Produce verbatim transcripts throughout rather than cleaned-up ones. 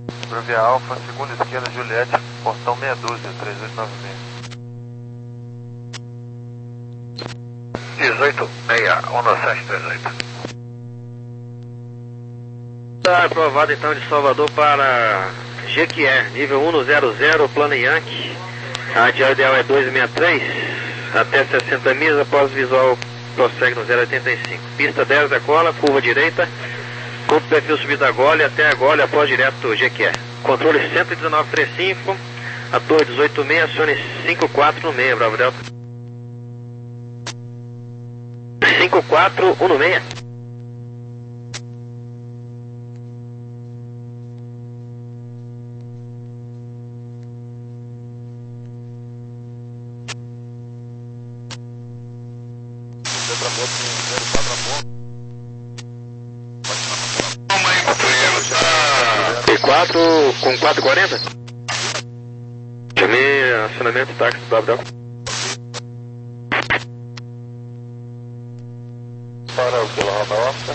Brevia Alfa, segunda esquerda, Juliette, portão meia dúzia, três oito nove seis. dezoito seis um sete três oito. Está aprovado então de Salvador para Jequié, nível um zero zero, plano Yankee. A radial ideal é dois sessenta e três, até sessenta milhas, após visual prossegue no zero oitenta e cinco. Pista dez da cola, curva direita, com perfil subido da Gole até a Gole, após direto Jequié. Controle cento e dezenove trinta e cinco, a torre dezoito seis, acione cinco quatro no meio, Bravo Delta. cinco quatro um no meio. T quatro com quatro quarenta. Chamei acionamento táxi do Bravo Delta. Para o Kilo Romeo Oscar.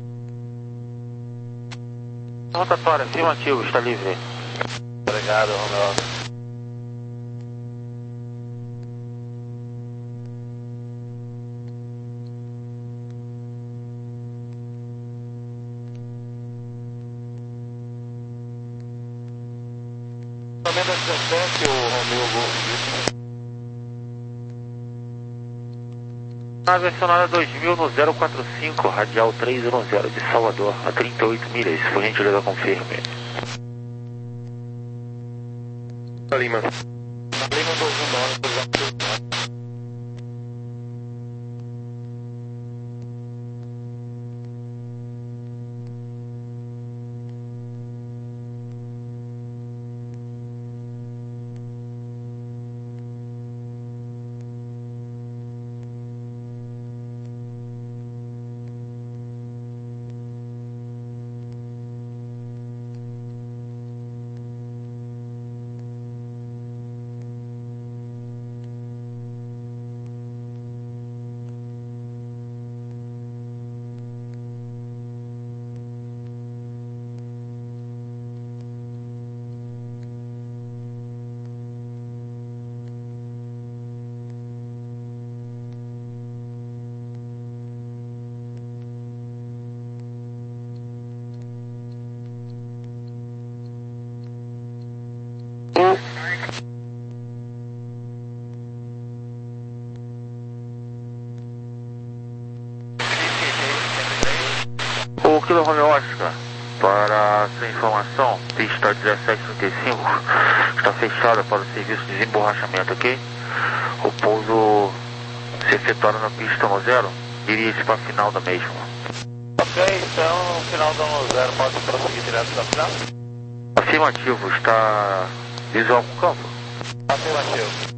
Rotatória, afirmativo, está livre. Obrigado, Romeo Oscar. dezessete, o Romeo Golf. Nave acionada dois mil no zero quatro cinco, radial três zero zero de Salvador, a trinta e oito milhas, por gentileza confirme. Lima. Lima dois mil dólares, por exemplo. O Kilo Romeo Oscar, para sua informação, pista dezessete trinta e cinco está fechada para o serviço de desemborrachamento, ok? O pouso se efetuará na pista no zero, dirige para a final da mesma. Ok, então, final da no zero, pode prosseguir direto da final? Afirmativo, está visual com o campo? Afirmativo.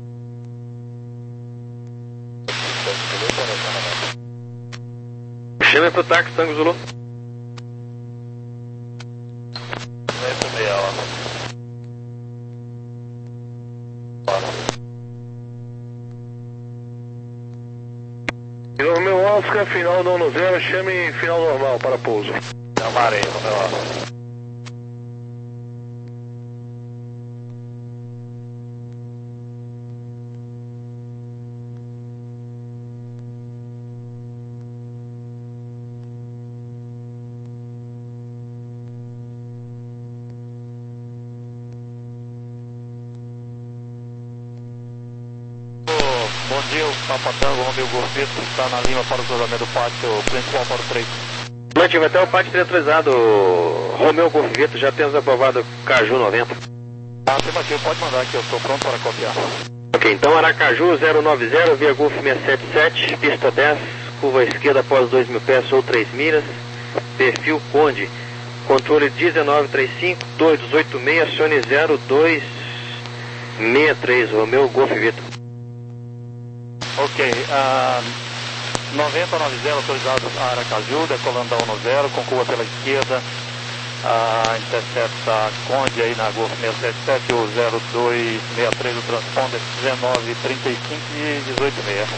Chama para o táxi, Tango Zulu. Romeo Oscar, final do um zero, chame final normal para pouso. Chamarei, Romeo Oscar. Bom dia, o Papa Tango, Romeo Golfito, está na Lima para o cruzamento do pátio principal para o três. Mantive até o pátio autorizado, Romeo Golfito, já temos aprovado Caju noventa. Afirmativo, pode mandar aqui, eu estou pronto para copiar. Ok, então Aracaju zero nove zero, via Golf seiscentos e setenta e sete, pista dez, curva esquerda após dois mil pés ou três milhas, perfil Conde, controle dezenove trinta e cinco, torre dezoito seis, acione zero dois seis três, Romeo Golfito. Ok, uh, noventa noventa autorizado a Aracaju, decolando da um zero, com curva pela esquerda, uh, intercepta Conde aí na Golf seiscentos e setenta e sete, o zero dois seis três, o transponder dezenove trinta e cinco e dezoito seis.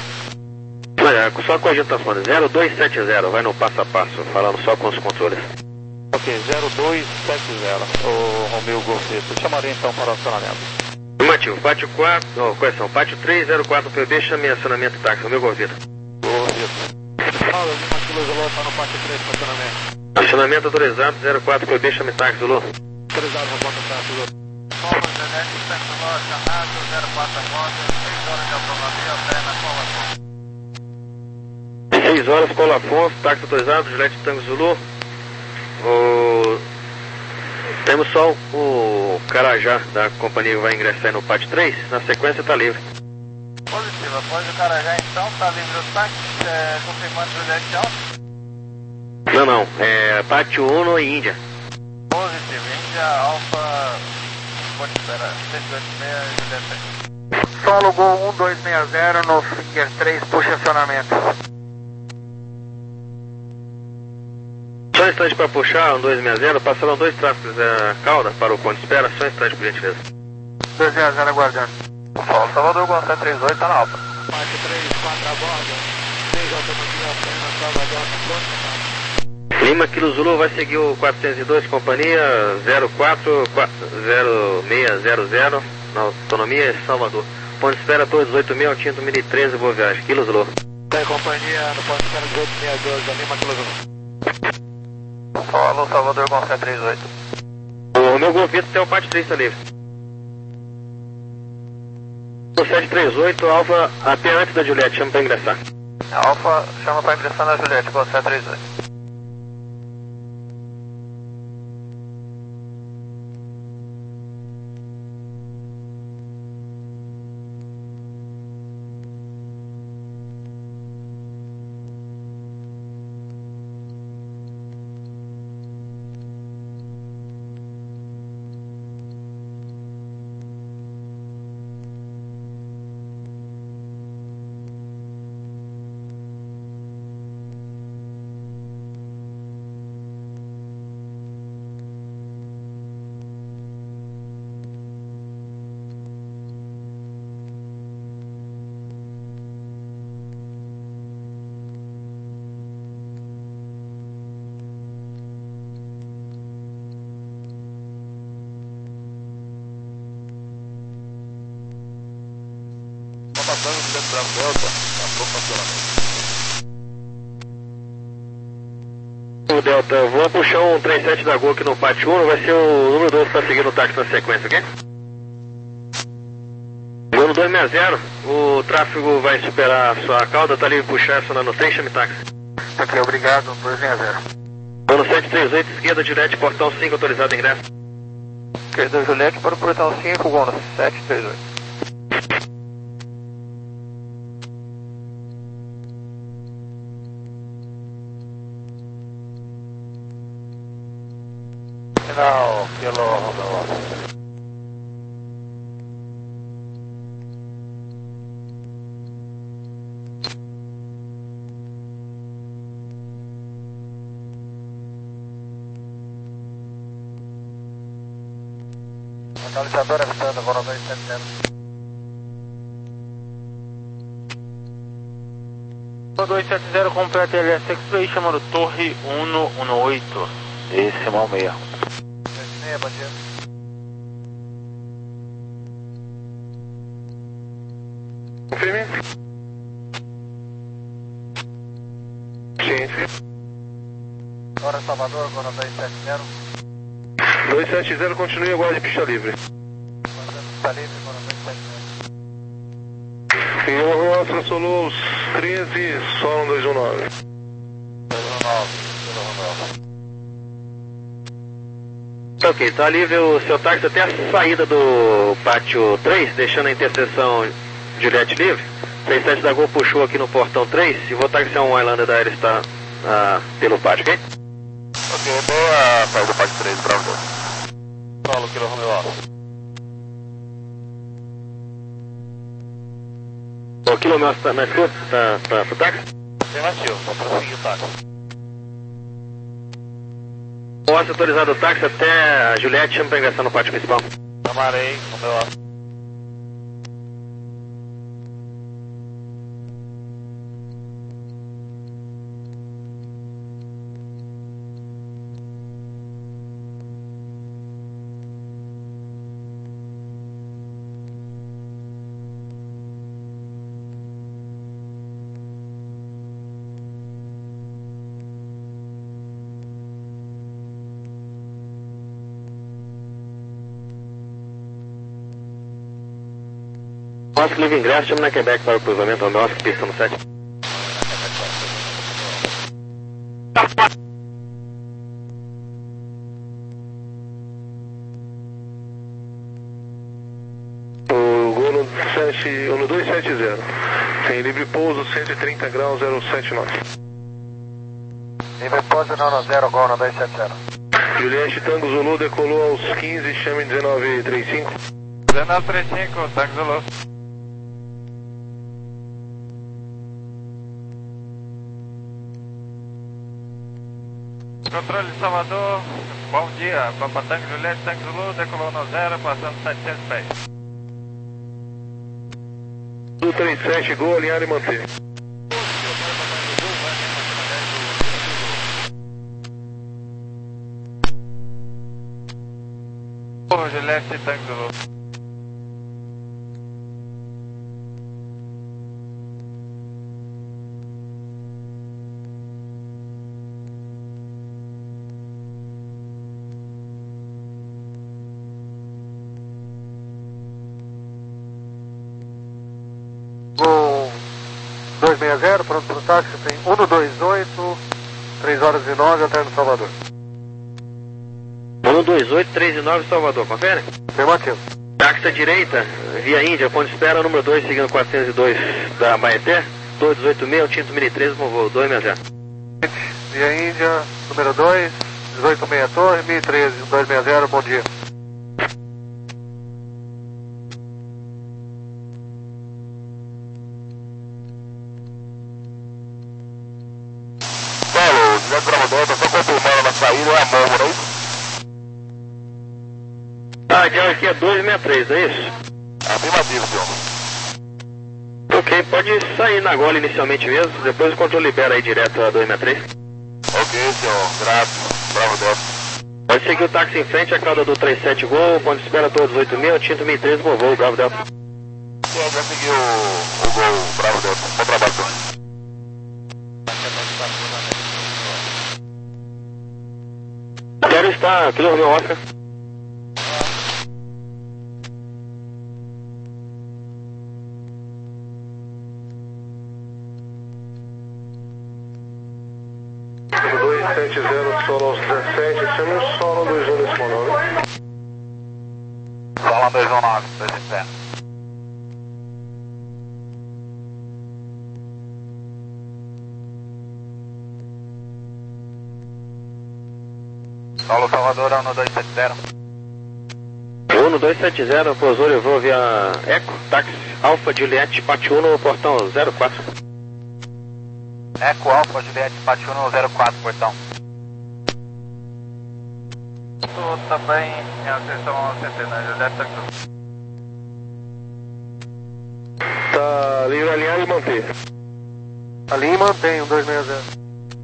Olha, só com a agitação, zero dois sete zero, vai no passo a passo, falando só com os controles. Ok, zero dois sete zero, o Romeu Golfeto. Chamaria então para o acionamento. Afirmativo, pátio quatro, oh, correção, pátio três zero quatro P B, chame acionamento táxi, Romeu Golfeto. Golfeto. Fala, Lima Kilo Zulu, tá no pátio três, acionamento. Acionamento autorizado, zero quatro P B, chame táxi, Zulu. Autorizado, no ponto táxi, Zulu. Palmas Genete, Centro chamado zero quatro Rosa, seis horas de autonomia, pé na Cola Afonso. seis horas, Cola Afonso, táxi autorizado, Juliette Tango Zulu. O... Temos só o Carajá da companhia que vai ingressar aí no pátio três, na sequência está livre. Positivo, após o Carajá então, está livre o táxi, é, confirmando Juliette Alfa. Não, não, é pátio Uno e Índia. Positivo, Índia Alfa, pode esperar, seis oito seis, Juliette. Solo Gol um dois seis zero no Finger três, puxa acionamento. Só um instante para puxar, um dois seis zero, passaram dois tráficos da cauda para o ponto de espera, só um instante por gentileza. dois seis zero aguardando. Paulo Salvador, Gol sete três oito, está na Alfa. Pátio três, quatro a bordo, seis autonomia, pé na Salvador, pronto. Lima Kilo Zulu vai seguir o quatrocentos e dois, companhia zero quatro zero seis zero zero, na autonomia Salvador. Ponto de espera Torre dezoito mil, Tinto mil e treze, boa viagem. Kilo Zulu. Tem companhia no ponto de espera dezoito seis dois, da Lima Kilo Zulu. Alô, Salvador, Gol sete três oito. O meu golfito tem o pátio três, está livre. O sete três oito, Alfa, até antes da Juliette, chama para ingressar. Alfa, chama para ingressar na Juliette, Gol sete três oito. O Delta, eu vou puxar um trinta e sete da Gol aqui no pátio um, vai ser o número dois para seguir no táxi na sequência, ok? Gol no dois seis zero, o tráfego vai superar a sua cauda, tá livre puxar essa no trem, chame táxi. Ok, obrigado, dois seis zero. Gol no sete três oito, esquerda, Juliette, portão cinco, autorizado ingresso. Esquerda Juliette para o portão cinco, Gol no sete três oito. Final, Kilo Romeu. Localizador avisando, Gol dois sete zero. dois sete zero, completa L S X-Ray, chamando Torre cento e dezoito. Decimal meia. Meia, bom dia. Confirme. Sim, sim. Hora Salvador, Gol dois sete zero. dois sete zero, continue agora de pista livre. Está livre, Gol dois sete zero. E o Alfa solou os treze, só um dois um nove. dois um nove, Kilo Romeu. Tá ok, tá livre o seu táxi até a saída do pátio três, deixando a interseção Juliette livre. trinta e sete da Gol puxou aqui no portão três e vou taxiar um Highlander da Aerostar ah, pelo pátio, ok? Ok, boa saída do pátio três, Bravo dois. Solo, Kilo Romeu Alfa. O quilômetro tá mais curto tá, tá, pro táxi? Afirmativo, vou prosseguir o táxi. Posso autorizar o táxi até a Juliette, chama para ingressar no pátio principal. Chamarei, Romeu Alfa. Oscar livre ingresso, chama na Quebec para o cruzamento, Onda Oscar, pista no sete. O gol no, sete, no dois sete zero. Tem livre pouso, cento e trinta graus, zero sete nove. Livre pouso no zero, gol no dois sete zero. Juliette Tango Zulu decolou aos quinze, chame dezenove trinta e cinco. dezenove trinta e cinco, Tango Zulu. Controle de Salvador, bom dia, Papa Tango Juliette, Tango Zulu, decolou no zero, passando setecentos pés. Zulu trinta e sete, gol, alinhar e manter. Juliette, Tango Zulu. Gol dois seis zero, pronto para o táxi, tem um dois oito, três horas e nove, até no Salvador. um dois oito, três e nove, Salvador, confere? Afirmativo. Táxi à direita, via Índia, ponto de espera, número dois, seguindo quatrocentos e dois da Baeté, dois oito seis, Tinto Mini três, com voo dois seis zero. Via Índia, número dois, dezoito seis Torre, mil e treze, dois seis zero, bom dia. Paulo, José Gravador, tô só confirmando na saída, é a Momo, não é isso? Ah, então aqui é dois seis três, é isso? Afirmativo, senhor. Ok, pode sair na gola inicialmente mesmo, depois o controle libera aí direto a dois seis três. Ok, senhor. Graças. Bravo, Delta. Pode seguir o táxi em frente, a cauda do trinta e sete Gol, ponto de espera todos oito seis, Tinto Mini três, com voo, Bravo Delta. Senhor, já seguiu o, o gol, Bravo Delta. Bom trabalho, senhor. Quero estar, aqui no meu Oscar. dois sete zero, solo aos dezessete, chame o solo dois um nesse monólogo. Solo dois um nove, dois sete zero. Solo Salvador, um dois sete zero. um dois sete zero, pousou, levou via Eco, táxi Alfa Juliette, Pati um no portão zero quatro. Eco Alfa Juliette, Pati um zero quatro, portão. Tudo também em atenção centenária, Juliette, Tango Zulu. Tá livre alinhar e manter. Ali mantém, um dois seis zero.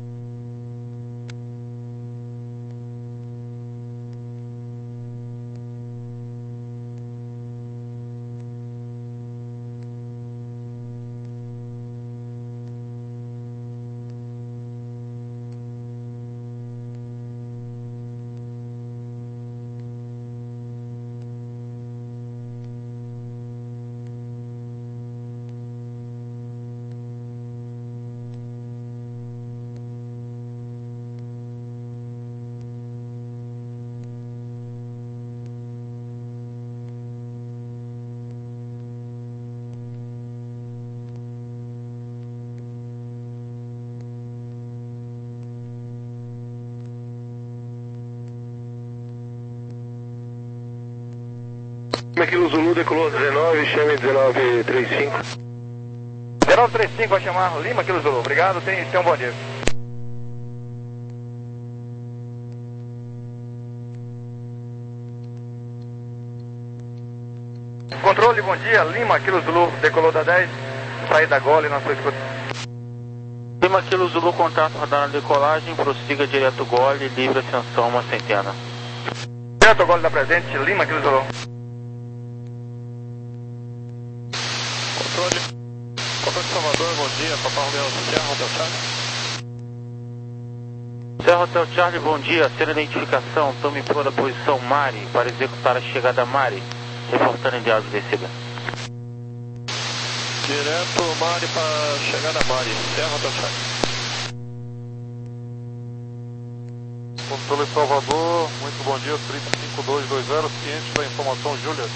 Aquilo Zulu decolou dezenove, chame dezenove trinta e cinco. dezenove trinta e cinco vai chamar Lima, Kilo Zulu. Obrigado, tenha um bom dia. Controle, bom dia. Lima, Kilo Zulu, decolou da dez, saída da Gole na sua escuta. Lima, Kilo Zulu, contato radar na decolagem, prossiga direto Gole, livre ascensão uma centena. Direto Gole da presente, Lima, Kilo Zulu. Controle. Controle de Salvador, bom dia. Papai Romeu, Serra Hotel Charlie. Serra Hotel Charlie, bom dia. Sendo identificação, tome por a posição Mari para executar a chegada Mari. Reportando enviado de receba. Direto Mari para chegada Mari, Serra Hotel Charlie. Controle Salvador, muito bom dia, trinta e cinco dois dois zero, ciente da informação Juliet.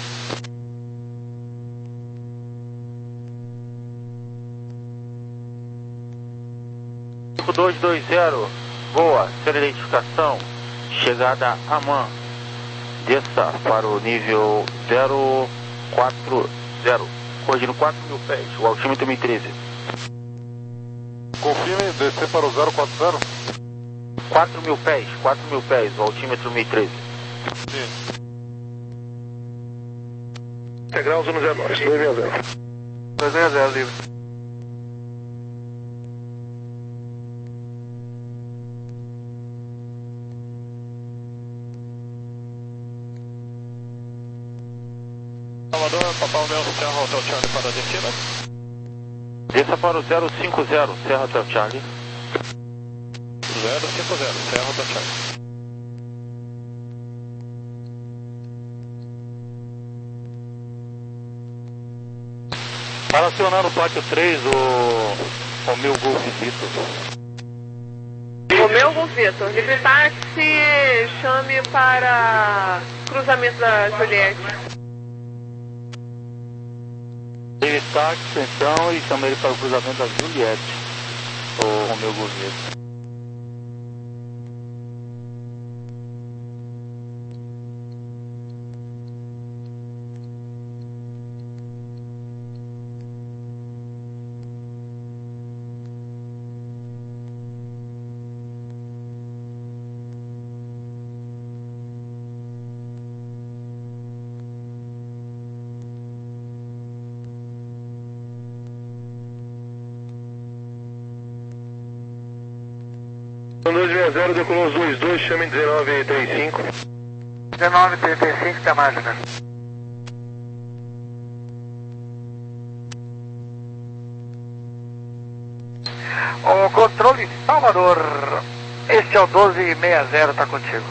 cinco dois dois zero, boa, ser identificação, chegada a Man, desça para o nível zero quatro zero, corrigindo quatro mil pés, o altímetro mil e treze. Confirme, descer para o zero quatro zero. quatro mil pés, quatro mil pés, o altímetro mil e treze. Sim. Integral zero zero nove, dois seis zero. dois seis zero, livre. Salvador, Papai Mel, Serra Hotel Charlie para a descida. Desça para o zero cinco zero, Serra Hotel Charlie. zero cinco zero, Serra Hotel Charlie. Para acionar o pátio três, o, o meu Golf Vitor. O meu Golf Vitor, livre táxi, chame para cruzamento da Juliette. Livre táxi, então, e chame ele para o cruzamento da Juliette, o, o meu Golf Vitor. dois seis zero, decolou os dois dois, chame dezenove trinta e cinco. dezenove trinta e cinco, tá mágica. O controle Salvador, este é o doze sessenta, tá contigo.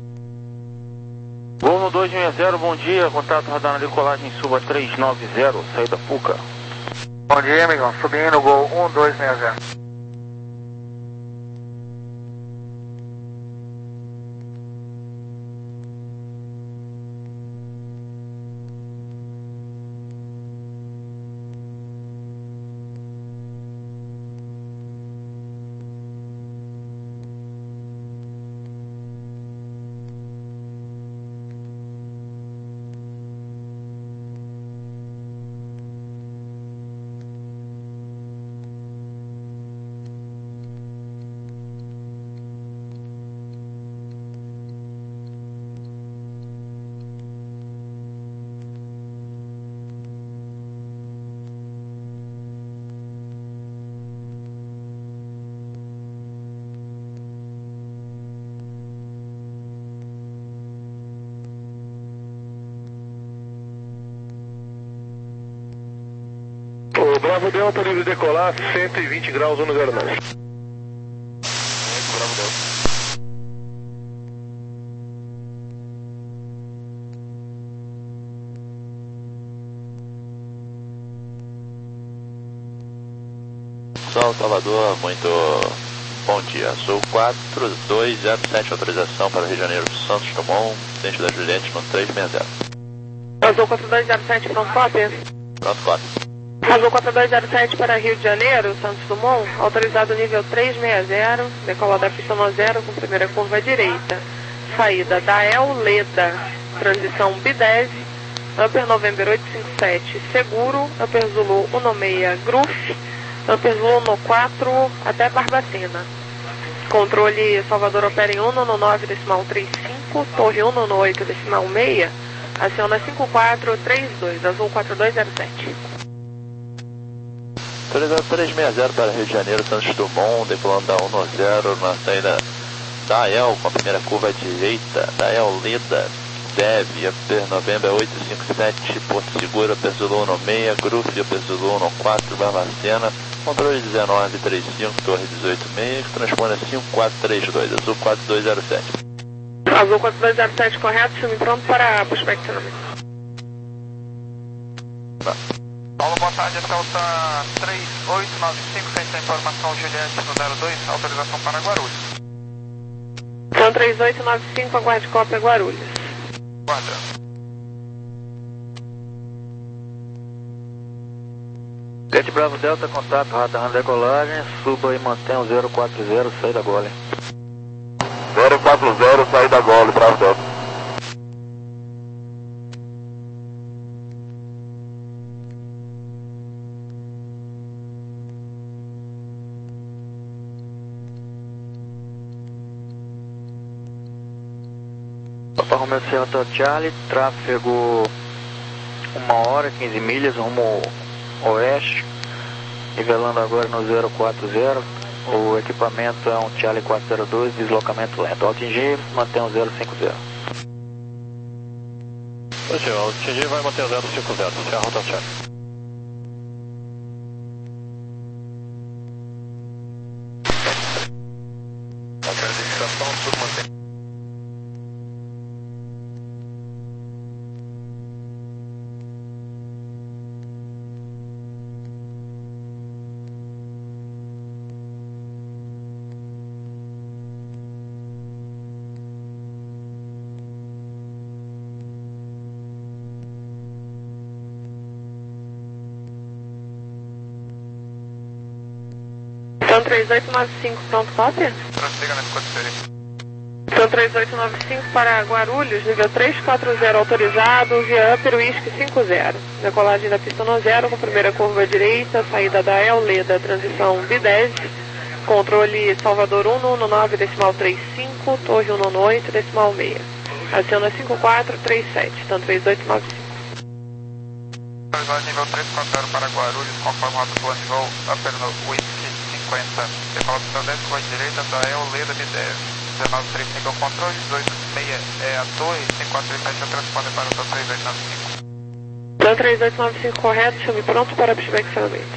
Gol no dois seis zero, bom dia, contato radar na decolagem, suba três nove zero, saída Puca. Bom dia, amigão, subindo, gol um dois seis zero. O Bravo Delta livre de decolar, cento e vinte graus, um zero nove. Bravo Delta. São Salvador, muito bom dia. Sou quatro dois zero sete, autorização para o Rio de Janeiro, Santos Dumont, dentro da Juliette no três seis zero. Azul quatro dois zero sete, pronto, cópia. Pronto, cópia. Azul quatro dois zero sete para Rio de Janeiro, Santos Dumont, autorizado nível três seis zero, decolar da pista no zero com primeira curva à direita. Saída da El Leda, transição B dez, Upper November oito cinco sete, seguro, Upper Zulu um seis Gruf, Upper Zulu um quatro até Barbacena. Controle Salvador opera em um nove decimal trinta e cinco, Torre um oito decimal seis, aciona cinco quatro três dois, Azul quatro dois zero sete. Autorizado três seis zero para Rio de Janeiro, Santos Dumont, decolando da um zero na saída da E L, com a primeira curva à direita, da El Leda, Dev, Upper November oito cinco sete, Porto Seguro, Upper Zulu um seis, Gruf, Upper Zulu um quatro, Barbacena, controle dezenove trinta e cinco, Torre dezoito seis, que transpõe a cinco quatro três dois, Azul quatro dois zero sete. Azul quatro dois zero sete, correto, filme pronto para prospeccionamento. Paulo, boa tarde, é Celta três oito nove cinco, feita a informação Juliette no zero dois, autorização para Guarulhos. Então três oito nove cinco, aguarde cópia Guarulhos. Guarda. Jet Bravo Delta, contato, radar na decolagem, suba e mantenha o zero quatro zero, saída da Gole. zero quatro zero, saída da Gole, Bravo Delta. Papa Romeo Sierra Charlie, tráfego uma hora, quinze milhas, rumo oeste, nivelando agora no zero quatro zero, o equipamento é um Charlie quatro zero dois, deslocamento lento, ao atingir, mantém o zero cinco zero. Positivo, ao atingir vai manter o zero cinco zero, Sierra Hotel Charlie. Então três oito nove cinco, pronto, cópia? Prossiga na escoteira. Então três oito nove cinco para Guarulhos, nível três quatro zero autorizado, via Upper Whisky cinco zero. Decolagem da pista no zero, com primeira curva direita, saída da El Leda, transição B dez, controle Salvador um um nove, decimal três cinco, Torre um um oito, decimal seis. Aciona cinco quatro três sete, então três oito nove cinco. Autorizado nível três quatro zero para Guarulhos, conforme rota plano de voo, Upper Whisky cinquenta, decola pista dez, curva direita da El Leda B dez. dezenove três cinco é o controle, dezoito seis é a torre, cinco quatro três sete é o transponder para o três oito nove cinco. Então três oito nove cinco correto, chame pronto para pushback finalmente.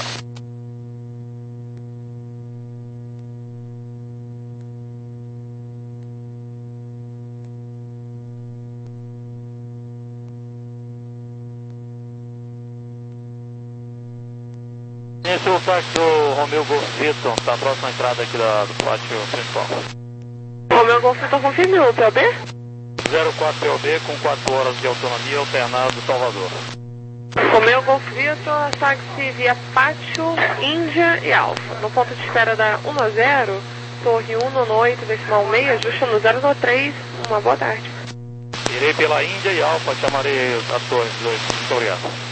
Esse é o táxi do Romeo Golf Vitor, está a próxima entrada aqui da, do pátio principal. Romeo Golf Vitor, confirme o P O B? zero quatro P O B com quatro horas de autonomia alternado Salvador. Romeo Golf Vitor, táxi via Pátio, Índia e Alfa. No ponto de espera da um a zero, Torre um um oito, decimal seis, ajusta no zero um três. Uma boa tarde. Irei pela Índia e Alfa, chamarei a torre dois. Muito obrigado.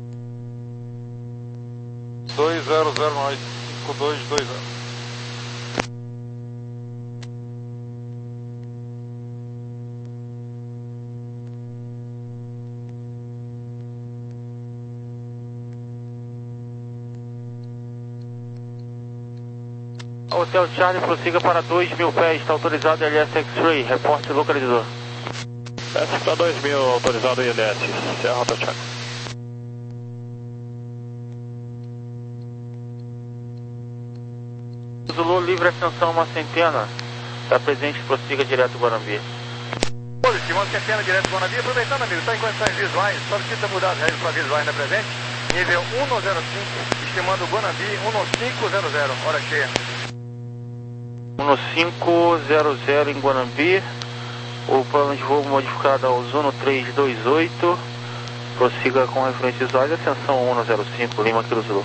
dois zero zero nove cinco dois dois zero. Hotel Charlie, prossiga para dois mil pés, está autorizado L S X-Ray, reporte localizador. S para dois mil, autorizado I L S, Sierra Hotel Charlie. Zulu, livre ascensão uma centena, está presente, prossiga direto Guanambi. Positivo, uma centena direto Guanambi, aproveitando, amigo, está em condições visuais, solicita mudar as regras para visuais na presente, nível um zero cinco, estimando Guanambi um cinco zero zero, hora cheia. um cinco zero zero em Guanambi, o plano de voo modificado ao Zuno três dois oito, prossiga com referência visuais, ascensão um zero cinco, Lima Kilo Zulu.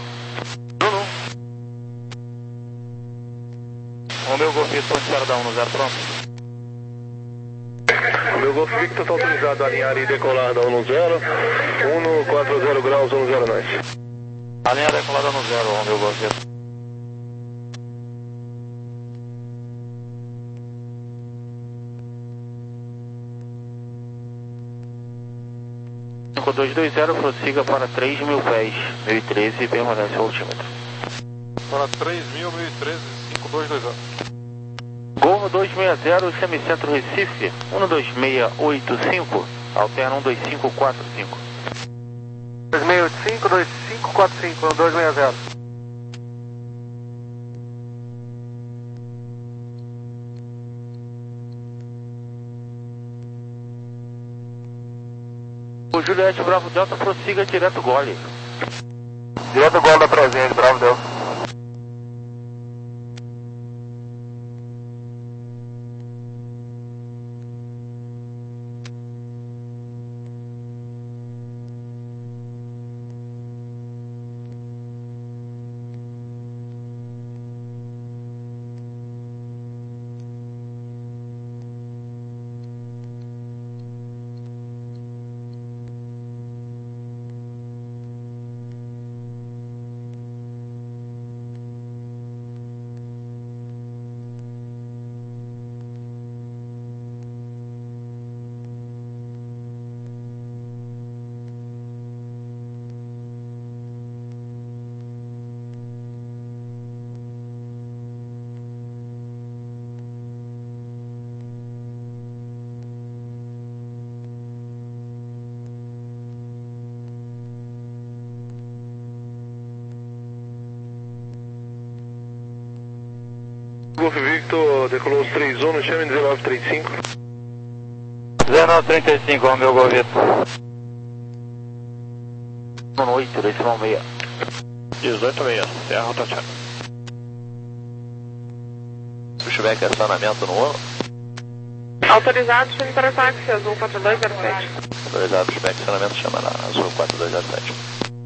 O meu Golf Victor, espera da um zero, pronto. O meu Golf Victor está autorizado a alinhar e decolar da um zero, um quatro zero graus, um zero nós. Alinhar e decolar da um zero, o meu Golf Victor. cinco dois dois zero, prossiga para três mil pés, mil e treze, permanece o altímetro. Para três mil, mil e treze, cinco dois dois zero. Gol dois seis zero, Semicentro Recife, um dois seis oito cinco, alterna um dois cinco quatro cinco. dois seis oito cinco, dois cinco quatro cinco, um dois seis zero. O Juliette Bravo Delta prossiga direto Gole. Direto Gol da presente, Bravo Delta. Golf Victor, decolou os três um, chame dezenove trinta e cinco. dezenove trinta e cinco, Romeo Golf Victor. oito, decimal seis. dezoito seis, Serra rotativa. Pushback, acionamento no ano. Autorizado, chame para táxi, azul quatro dois zero sete. Autorizado, pushback, acionamento, chama na azul quatro dois zero sete.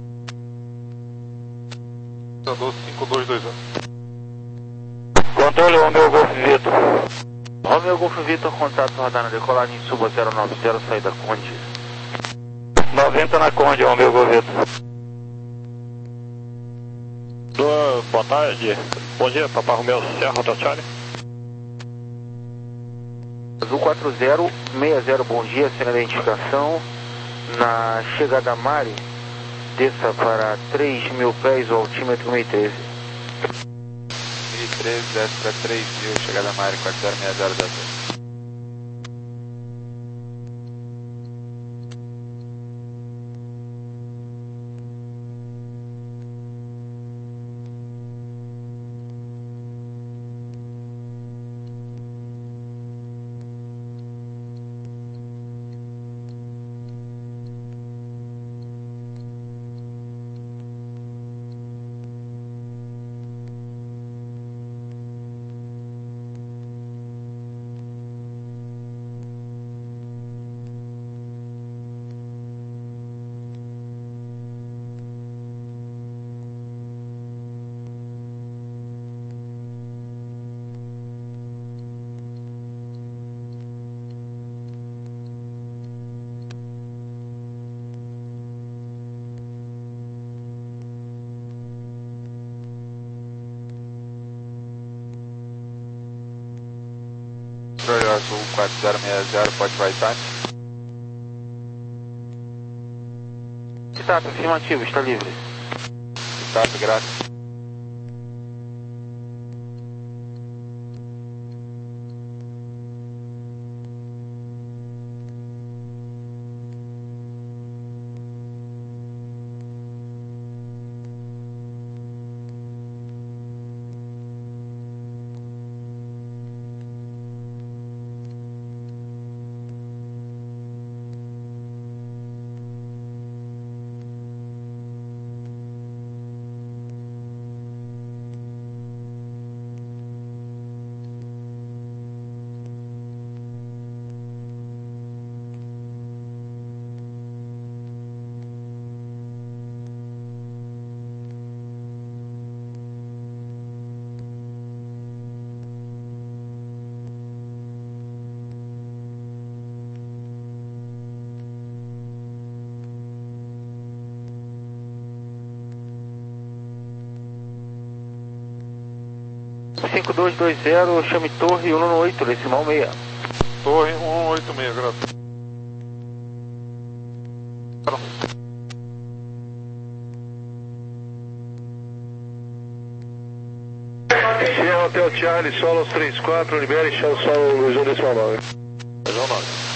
cinco dois dois zero. Controle Romeo Golf Victor. Romeo Golf Victor, contato radar na decolagem, suba zero nove zero, saída Conde. noventa na Conde, Romeo Golf Victor. Boa tarde, bom dia, Papai Romeo, Serra rotativa. Azul quatro zero seis zero, bom dia, sem identificação. Na chegada a Mari, desça para três mil pés, o altímetro mil e treze. mil e treze, desce para três mil, chegada a Mari, quatro zero seis zero zero. Azul quatro zero seis zero, pode vai Status afirmativo, está livre. Status, graças. cinco dois dois zero, chame Torre um oito, decimal seis. Torre um oito seis, graças. Sierra Hotel Charlie, Solos três quatro, libere chão solo Luizão decimal nove. Luizão nove.